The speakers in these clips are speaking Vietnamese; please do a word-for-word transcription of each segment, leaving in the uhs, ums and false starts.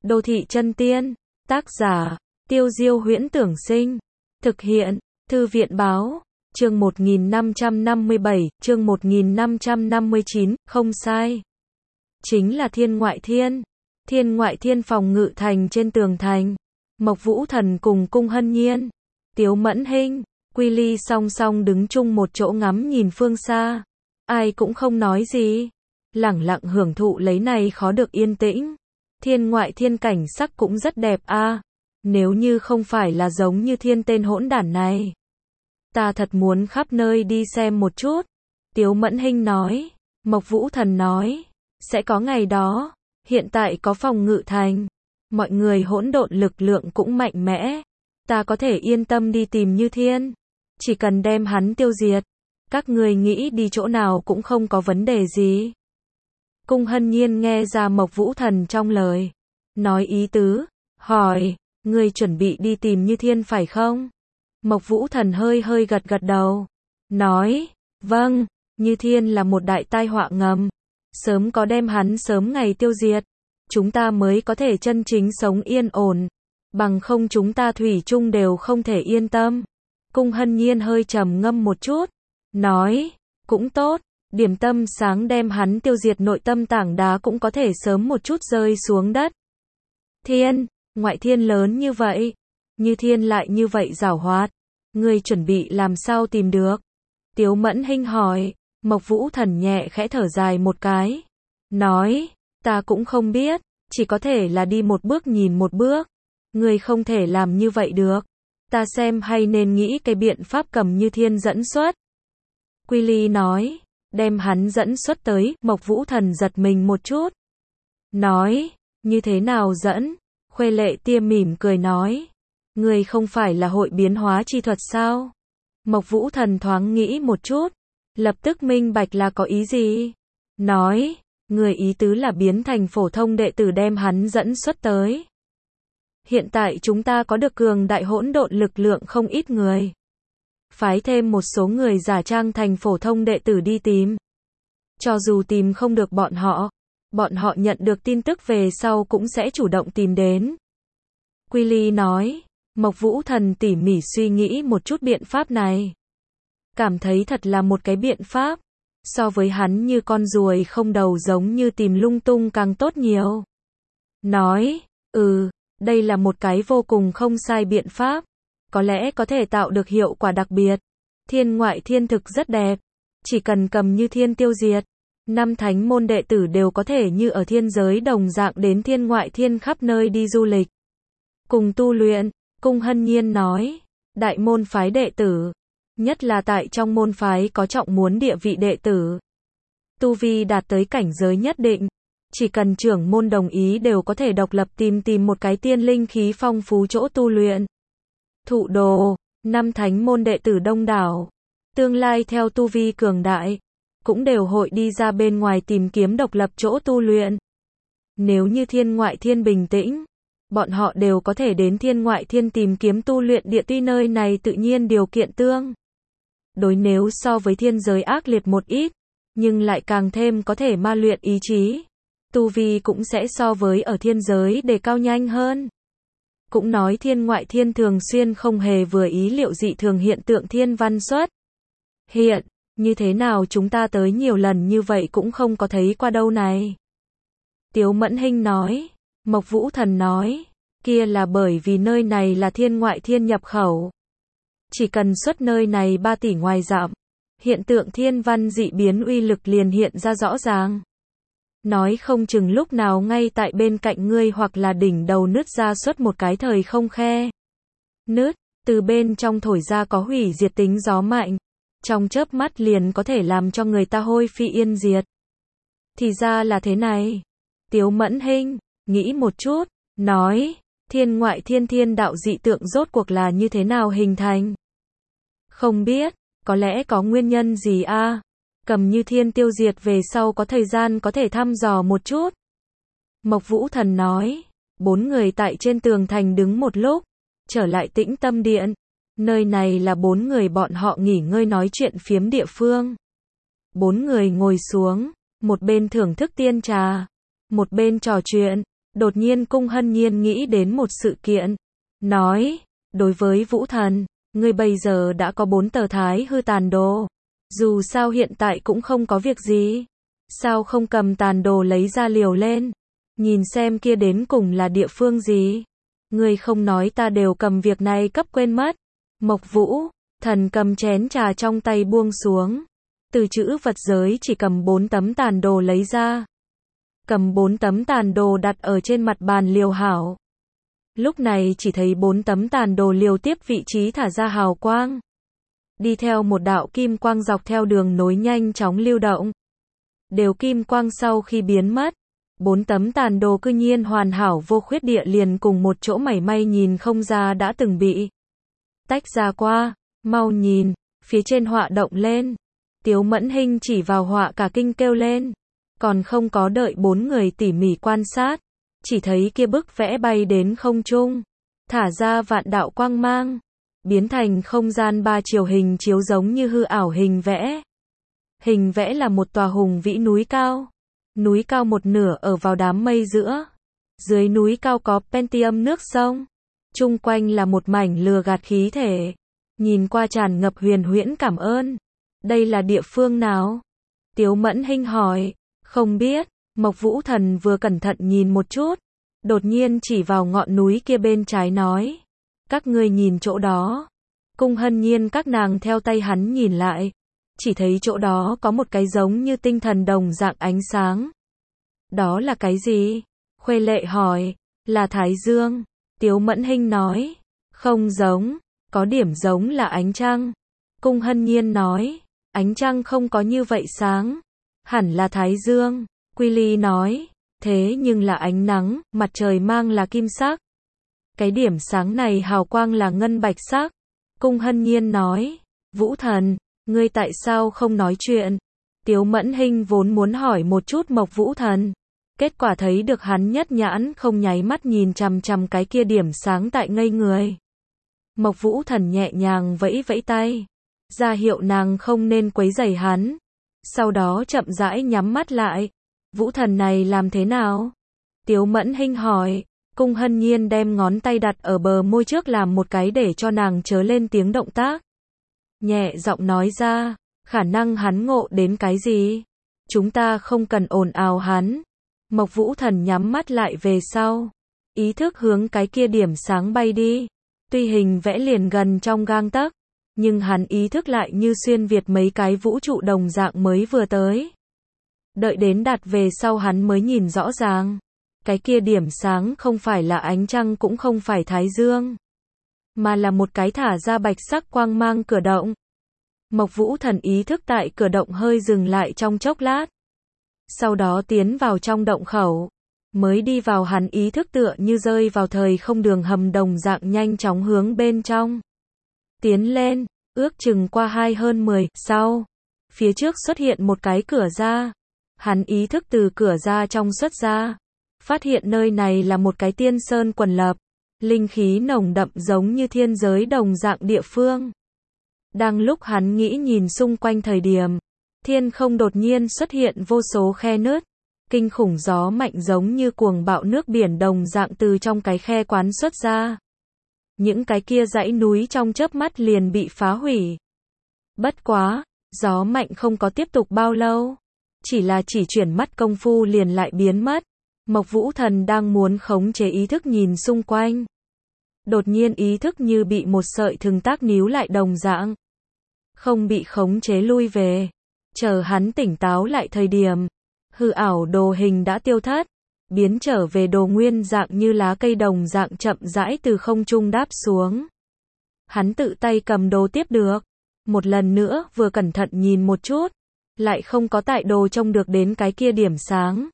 Đô thị chân tiên. Tác giả, Tiêu Diêu Huyễn Tưởng Sinh. Thực hiện, Thư viện Báo. Chương một nghìn năm trăm năm mươi bảy, chương một nghìn năm trăm năm mươi chín, không sai. Chính là Thiên Ngoại Thiên. Thiên Ngoại Thiên phòng ngự thành trên tường thành. Mộc Vũ Thần cùng Cung Hân Nhiên, Tiếu Mẫn Hinh, Quy Ly song song đứng chung một chỗ ngắm nhìn phương xa. Ai cũng không nói gì. Lẳng lặng hưởng thụ lấy này khó được yên tĩnh. Thiên Ngoại Thiên cảnh sắc cũng rất đẹp a. À, nếu như không phải là giống như thiên tên hỗn đản này, ta thật muốn khắp nơi đi xem một chút. Tiếu Mẫn Hinh nói. Mộc Vũ Thần nói. Sẽ có ngày đó. Hiện tại có phòng ngự thành. Mọi người hỗn độn lực lượng cũng mạnh mẽ. Ta có thể yên tâm đi tìm Như Thiên. Chỉ cần đem hắn tiêu diệt. Các người nghĩ đi chỗ nào cũng không có vấn đề gì. Cung Hân Nhiên nghe ra Mộc Vũ Thần trong lời. Nói ý tứ. Hỏi. Người chuẩn bị đi tìm Như Thiên phải không? Mộc Vũ Thần hơi hơi gật gật đầu. Nói. Vâng. Như Thiên là một đại tai họa ngầm. Sớm có đem hắn sớm ngày tiêu diệt. Chúng ta mới có thể chân chính sống yên ổn. Bằng không chúng ta thủy chung đều không thể yên tâm. Cung Hân Nhiên hơi trầm ngâm một chút. Nói. Cũng tốt. Điểm tâm sáng đem hắn tiêu diệt, nội tâm tảng đá cũng có thể sớm một chút rơi xuống đất. Thiên. Ngoại thiên lớn như vậy. Như Thiên lại như vậy giảo hoạt. Ngươi chuẩn bị làm sao tìm được? Tiếu Mẫn Hinh hỏi. Mộc Vũ Thần nhẹ khẽ thở dài một cái. Nói. Ta cũng không biết. Chỉ có thể là đi một bước nhìn một bước. Ngươi không thể làm như vậy được. Ta xem hay nên nghĩ cái biện pháp cầm Như Thiên dẫn xuất. Quy Ly nói. Đem hắn dẫn xuất tới. Mộc Vũ Thần giật mình một chút. Nói. Như thế nào dẫn? Khuê Lệ Tiêm mỉm cười nói. Người không phải là hội biến hóa chi thuật sao? Mộc Vũ Thần thoáng nghĩ một chút. Lập tức minh bạch là có ý gì? Nói. Người ý tứ là biến thành phổ thông đệ tử đem hắn dẫn xuất tới. Hiện tại chúng ta có được cường đại hỗn độn lực lượng không ít người. Phái thêm một số người giả trang thành phổ thông đệ tử đi tìm. Cho dù tìm không được bọn họ, bọn họ nhận được tin tức về sau cũng sẽ chủ động tìm đến. Quy Ly nói. Mộc Vũ Thần tỉ mỉ suy nghĩ một chút biện pháp này. Cảm thấy thật là một cái biện pháp. So với hắn như con ruồi không đầu giống như tìm lung tung càng tốt nhiều. Nói. Ừ, đây là một cái vô cùng không sai biện pháp. Có lẽ có thể tạo được hiệu quả đặc biệt. Thiên Ngoại Thiên thực rất đẹp. Chỉ cần cầm Như Thiên tiêu diệt. Năm thánh môn đệ tử đều có thể như ở thiên giới đồng dạng đến Thiên Ngoại Thiên khắp nơi đi du lịch. Cùng tu luyện. Cung Hân Nhiên nói. Đại môn phái đệ tử. Nhất là tại trong môn phái có trọng muốn địa vị đệ tử. Tu vi đạt tới cảnh giới nhất định. Chỉ cần trưởng môn đồng ý đều có thể độc lập tìm tìm một cái tiên linh khí phong phú chỗ tu luyện. Thụ đồ. Năm thánh môn đệ tử đông đảo. Tương lai theo tu vi cường đại. Cũng đều hội đi ra bên ngoài tìm kiếm độc lập chỗ tu luyện. Nếu như Thiên Ngoại Thiên bình tĩnh, bọn họ đều có thể đến Thiên Ngoại Thiên tìm kiếm tu luyện địa, tuy nơi này tự nhiên điều kiện tương đối nếu so với thiên giới ác liệt một ít, nhưng lại càng thêm có thể ma luyện ý chí. Tu vi cũng sẽ so với ở thiên giới đề cao nhanh hơn. Cũng nói Thiên Ngoại Thiên thường xuyên không hề vừa ý liệu dị thường hiện tượng thiên văn xuất hiện. Như thế nào chúng ta tới nhiều lần như vậy cũng không có thấy qua đâu này. Tiếu Mẫn Hinh nói. Mộc Vũ Thần nói. Kia là bởi vì nơi này là Thiên Ngoại Thiên nhập khẩu. Chỉ cần xuất nơi này ba tỷ ngoài dặm. Hiện tượng thiên văn dị biến uy lực liền hiện ra rõ ràng. Nói không chừng lúc nào ngay tại bên cạnh ngươi hoặc là đỉnh đầu nứt ra xuất một cái thời không khe. Nứt, từ bên trong thổi ra có hủy diệt tính gió mạnh. Trong chớp mắt liền có thể làm cho người ta hôi phi yên diệt. Thì ra là thế này. Tiếu Mẫn Hinh, nghĩ một chút, nói. Thiên Ngoại Thiên thiên đạo dị tượng rốt cuộc là như thế nào hình thành? Không biết, có lẽ có nguyên nhân gì a? À? Cầm Như Thiên tiêu diệt về sau có thời gian có thể thăm dò một chút. Mộc Vũ Thần nói. Bốn người tại trên tường thành đứng một lúc. Trở lại Tĩnh Tâm Điện. Nơi này là bốn người bọn họ nghỉ ngơi nói chuyện phiếm địa phương. Bốn người ngồi xuống. Một bên thưởng thức tiên trà. Một bên trò chuyện. Đột nhiên Cung Hân Nhiên nghĩ đến một sự kiện. Nói, đối với Vũ Thần, ngươi bây giờ đã có bốn tờ thái hư tàn đồ. Dù sao hiện tại cũng không có việc gì. Sao không cầm tàn đồ lấy ra liều lên? Nhìn xem kia đến cùng là địa phương gì? Ngươi không nói ta đều cầm việc này cấp quên mất. Mộc Vũ Thần cầm chén trà trong tay buông xuống. Từ chữ vật giới chỉ cầm bốn tấm tàn đồ lấy ra. Cầm bốn tấm tàn đồ đặt ở trên mặt bàn liều hảo. Lúc này chỉ thấy bốn tấm tàn đồ liều tiếp vị trí thả ra hào quang. Đi theo một đạo kim quang dọc theo đường nối nhanh chóng lưu động. Đều kim quang sau khi biến mất. Bốn tấm tàn đồ cư nhiên hoàn hảo vô khuyết địa liền cùng một chỗ mảy may nhìn không ra đã từng bị tách ra qua. Mau nhìn, phía trên họa động lên. Tiếu Mẫn Hinh chỉ vào họa cả kinh kêu lên. Còn không có đợi bốn người tỉ mỉ quan sát. Chỉ thấy kia bức vẽ bay đến không trung. Thả ra vạn đạo quang mang. Biến thành không gian ba chiều hình chiếu giống như hư ảo hình vẽ. Hình vẽ là một tòa hùng vĩ núi cao. Núi cao một nửa ở vào đám mây giữa. Dưới núi cao có Pentium nước sông. Chung quanh là một mảnh lừa gạt khí thể. Nhìn qua tràn ngập huyền huyễn cảm ơn. Đây là địa phương nào? Tiếu Mẫn Hinh hỏi. Không biết. Mộc Vũ Thần vừa cẩn thận nhìn một chút. Đột nhiên chỉ vào ngọn núi kia bên trái nói. Các ngươi nhìn chỗ đó. Cung Hân Nhiên các nàng theo tay hắn nhìn lại. Chỉ thấy chỗ đó có một cái giống như tinh thần đồng dạng ánh sáng. Đó là cái gì? Khuê Lệ hỏi. Là Thái Dương. Tiếu Mẫn Hinh nói. Không giống. Có điểm giống là ánh trăng. Cung Hân Nhiên nói. Ánh trăng không có như vậy sáng. Hẳn là Thái Dương. Quy Ly nói. Thế nhưng là ánh nắng, mặt trời mang là kim sắc. Cái điểm sáng này hào quang là ngân bạch sắc. Cung Hân Nhiên nói. Vũ Thần, ngươi tại sao không nói chuyện? Tiếu Mẫn Hinh vốn muốn hỏi một chút Mộc Vũ Thần. Kết quả thấy được hắn nhất nhãn không nháy mắt nhìn chằm chằm cái kia điểm sáng tại ngây người. Mộc Vũ Thần nhẹ nhàng vẫy vẫy tay. Ra hiệu nàng không nên quấy rầy hắn. Sau đó chậm rãi nhắm mắt lại. Vũ Thần này làm thế nào? Tiếu Mẫn Hinh hỏi. Cung Hân Nhiên đem ngón tay đặt ở bờ môi trước làm một cái để cho nàng chớ lên tiếng động tác. Nhẹ giọng nói ra. Khả năng hắn ngộ đến cái gì? Chúng ta không cần ồn ào hắn. Mộc Vũ Thần nhắm mắt lại về sau. Ý thức hướng cái kia điểm sáng bay đi. Tuy hình vẽ liền gần trong gang tấc. Nhưng hắn ý thức lại như xuyên việt mấy cái vũ trụ đồng dạng mới vừa tới. Đợi đến đạt về sau hắn mới nhìn rõ ràng. Cái kia điểm sáng không phải là ánh trăng cũng không phải Thái Dương. Mà là một cái thả ra bạch sắc quang mang cửa động. Mộc Vũ Thần ý thức tại cửa động hơi dừng lại trong chốc lát. Sau đó tiến vào trong động khẩu. Mới đi vào hắn ý thức tựa như rơi vào thời không đường hầm đồng dạng nhanh chóng hướng bên trong. Tiến lên, ước chừng qua hai hơn mười, sau. Phía trước xuất hiện một cái cửa ra. Hắn ý thức từ cửa ra trong xuất ra. Phát hiện nơi này là một cái tiên sơn quần lập. Linh khí nồng đậm giống như thiên giới đồng dạng địa phương. Đang lúc hắn nghĩ nhìn xung quanh thời điểm. Thiên không đột nhiên xuất hiện vô số khe nứt. Kinh khủng gió mạnh giống như cuồng bạo nước biển đồng dạng từ trong cái khe quán xuất ra. Những cái kia dãy núi trong chớp mắt liền bị phá hủy. Bất quá, gió mạnh không có tiếp tục bao lâu. Chỉ là chỉ chuyển mắt công phu liền lại biến mất. Mộc Vũ Thần đang muốn khống chế ý thức nhìn xung quanh. Đột nhiên ý thức như bị một sợi thừng tác níu lại đồng dạng. Không bị khống chế lui về. Chờ hắn tỉnh táo lại thời điểm. Hư ảo đồ hình đã tiêu thất. Biến trở về đồ nguyên dạng như lá cây đồng dạng chậm rãi từ không trung đáp xuống. Hắn tự tay cầm đồ tiếp được. Một lần nữa vừa cẩn thận nhìn một chút. Lại không có tại đồ trông được đến cái kia điểm sáng.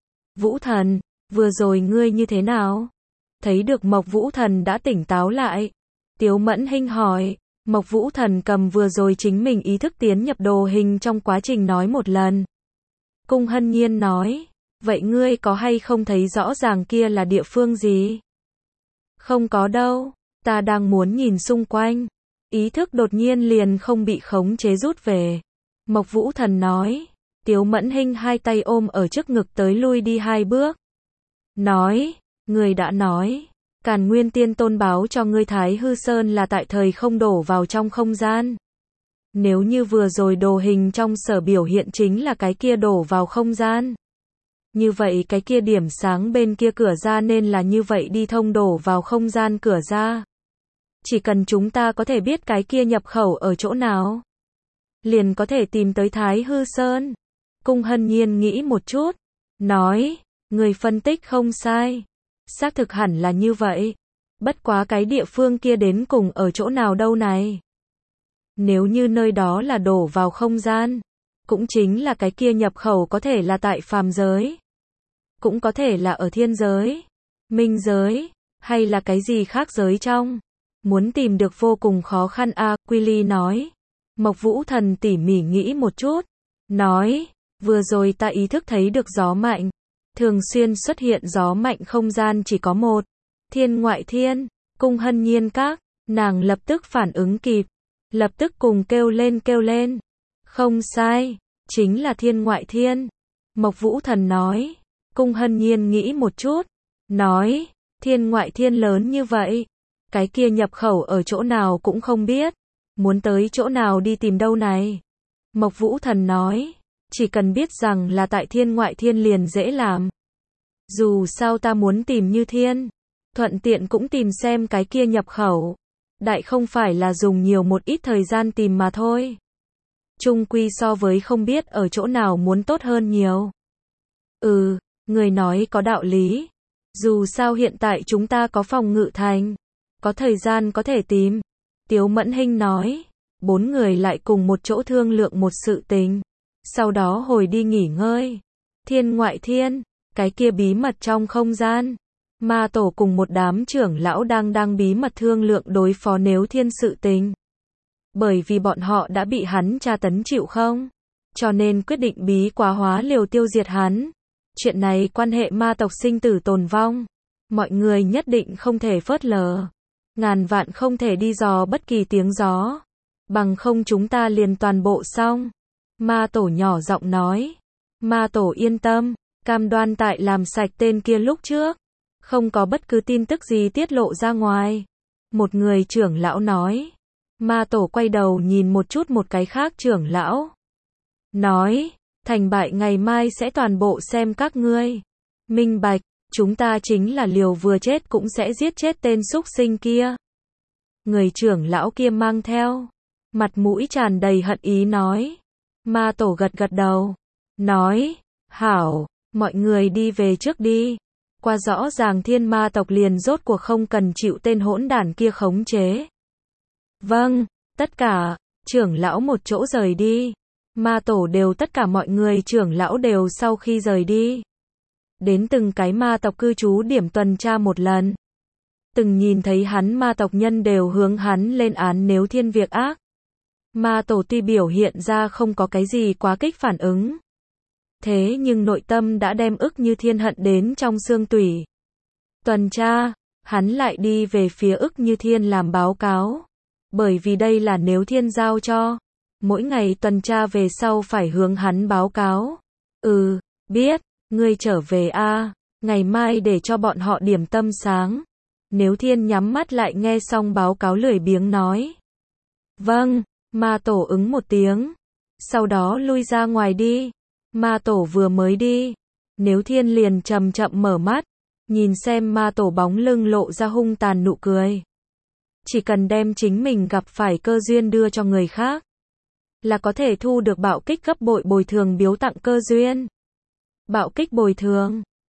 Vũ Thần, vừa rồi ngươi như thế nào? Thấy được Mộc Vũ Thần đã tỉnh táo lại. Tiếu Mẫn Hinh hỏi. Mộc Vũ Thần cầm vừa rồi chính mình ý thức tiến nhập đồ hình trong quá trình nói một lần. Cung Hân Nhiên nói. Vậy ngươi có hay không thấy rõ ràng kia là địa phương gì? Không có đâu. Ta đang muốn nhìn xung quanh. Ý thức đột nhiên liền không bị khống chế rút về. Mộc Vũ Thần nói. Tiếu Mẫn Hinh hai tay ôm ở trước ngực tới lui đi hai bước. nói, người đã nói, Càn Nguyên Tiên Tôn báo cho ngươi Thái Hư Sơn là tại thời không đổ vào trong không gian. Nếu như vừa rồi đồ hình trong sở biểu hiện chính là cái kia đổ vào không gian. Như vậy cái kia điểm sáng bên kia cửa ra nên là như vậy đi thông đổ vào không gian cửa ra. Chỉ cần chúng ta có thể biết cái kia nhập khẩu ở chỗ nào, liền có thể tìm tới Thái Hư Sơn. Cung Hân Nhiên nghĩ một chút, nói, người phân tích không sai. Xác thực hẳn là như vậy. Bất quá cái địa phương kia đến cùng ở chỗ nào đâu này? Nếu như nơi đó là đổ vào không gian, cũng chính là cái kia nhập khẩu có thể là tại phàm giới, cũng có thể là ở thiên giới, minh giới, hay là cái gì khác giới trong. Muốn tìm được vô cùng khó khăn a, à, Quy Ly nói. Mộc Vũ Thần tỉ mỉ nghĩ một chút, nói, vừa rồi ta ý thức thấy được gió mạnh. Thường xuyên xuất hiện gió mạnh không gian chỉ có một, thiên ngoại thiên. Cung Hân Nhiên các, nàng lập tức phản ứng kịp, lập tức cùng kêu lên kêu lên. Không sai, chính là thiên ngoại thiên. Mộc Vũ Thần nói. Cung Hân Nhiên nghĩ một chút, nói, thiên ngoại thiên lớn như vậy, cái kia nhập khẩu ở chỗ nào cũng không biết, muốn tới chỗ nào đi tìm đâu này. Mộc Vũ Thần nói, chỉ cần biết rằng là tại thiên ngoại thiên liền dễ làm. Dù sao ta muốn tìm Như Thiên, thuận tiện cũng tìm xem cái kia nhập khẩu. Đại không phải là dùng nhiều một ít thời gian tìm mà thôi. Chung quy so với không biết ở chỗ nào muốn tốt hơn nhiều. Ừ, người nói có đạo lý. Dù sao hiện tại chúng ta có phòng ngự thành, có thời gian có thể tìm. Tiếu Mẫn Hinh nói, bốn người lại cùng một chỗ thương lượng một sự tình. Sau đó hồi đi nghỉ ngơi. Thiên ngoại thiên, cái kia bí mật trong không gian. Ma tổ cùng một đám trưởng lão đang đang bí mật thương lượng đối phó Nếu Thiên sự tình. Bởi vì bọn họ đã bị hắn tra tấn chịu không, cho nên quyết định bí quá hóa liều tiêu diệt hắn. Chuyện này quan hệ ma tộc sinh tử tồn vong, mọi người nhất định không thể phớt lờ. Ngàn vạn không thể đi dò bất kỳ tiếng gió, bằng không chúng ta liền toàn bộ xong. Ma tổ nhỏ giọng nói. Ma tổ yên tâm, cam đoan tại làm sạch tên kia lúc trước, không có bất cứ tin tức gì tiết lộ ra ngoài. Một người trưởng lão nói. Ma tổ quay đầu nhìn một chút một cái khác trưởng lão. Nói, thành bại ngày mai sẽ toàn bộ xem các ngươi. Minh bạch, chúng ta chính là liều vừa chết cũng sẽ giết chết tên súc sinh kia. Người trưởng lão kia mang theo mặt mũi tràn đầy hận ý nói. Ma tổ gật gật đầu, nói, hảo, mọi người đi về trước đi. Qua rõ ràng thiên ma tộc liền rốt cuộc không cần chịu tên hỗn đản kia khống chế. Vâng, tất cả, trưởng lão một chỗ rời đi. Ma tổ đều tất cả mọi người trưởng lão đều sau khi rời đi. Đến từng cái ma tộc cư trú điểm tuần tra một lần. Từng nhìn thấy hắn ma tộc nhân đều hướng hắn lên án Nếu Thiên việc ác. Ma tổ tuy biểu hiện ra không có cái gì quá kích phản ứng. Thế nhưng nội tâm đã đem ức Như Thiên hận đến trong xương tủy. Tuần tra, hắn lại đi về phía ức Như Thiên làm báo cáo. Bởi vì đây là Nếu Thiên giao cho. Mỗi ngày tuần tra về sau phải hướng hắn báo cáo. Ừ, biết, ngươi trở về a, ngày mai để cho bọn họ điểm tâm sáng. Nếu Thiên nhắm mắt lại nghe xong báo cáo lười biếng nói. Vâng, ma tổ ứng một tiếng. Sau đó lui ra ngoài đi. Ma tổ vừa mới đi. Nếu Thiên liền chậm chậm mở mắt. Nhìn xem ma tổ bóng lưng lộ ra hung tàn nụ cười. Chỉ cần đem chính mình gặp phải cơ duyên đưa cho người khác, là có thể thu được bạo kích gấp bội bồi thường biếu tặng cơ duyên. Bạo kích bồi thường.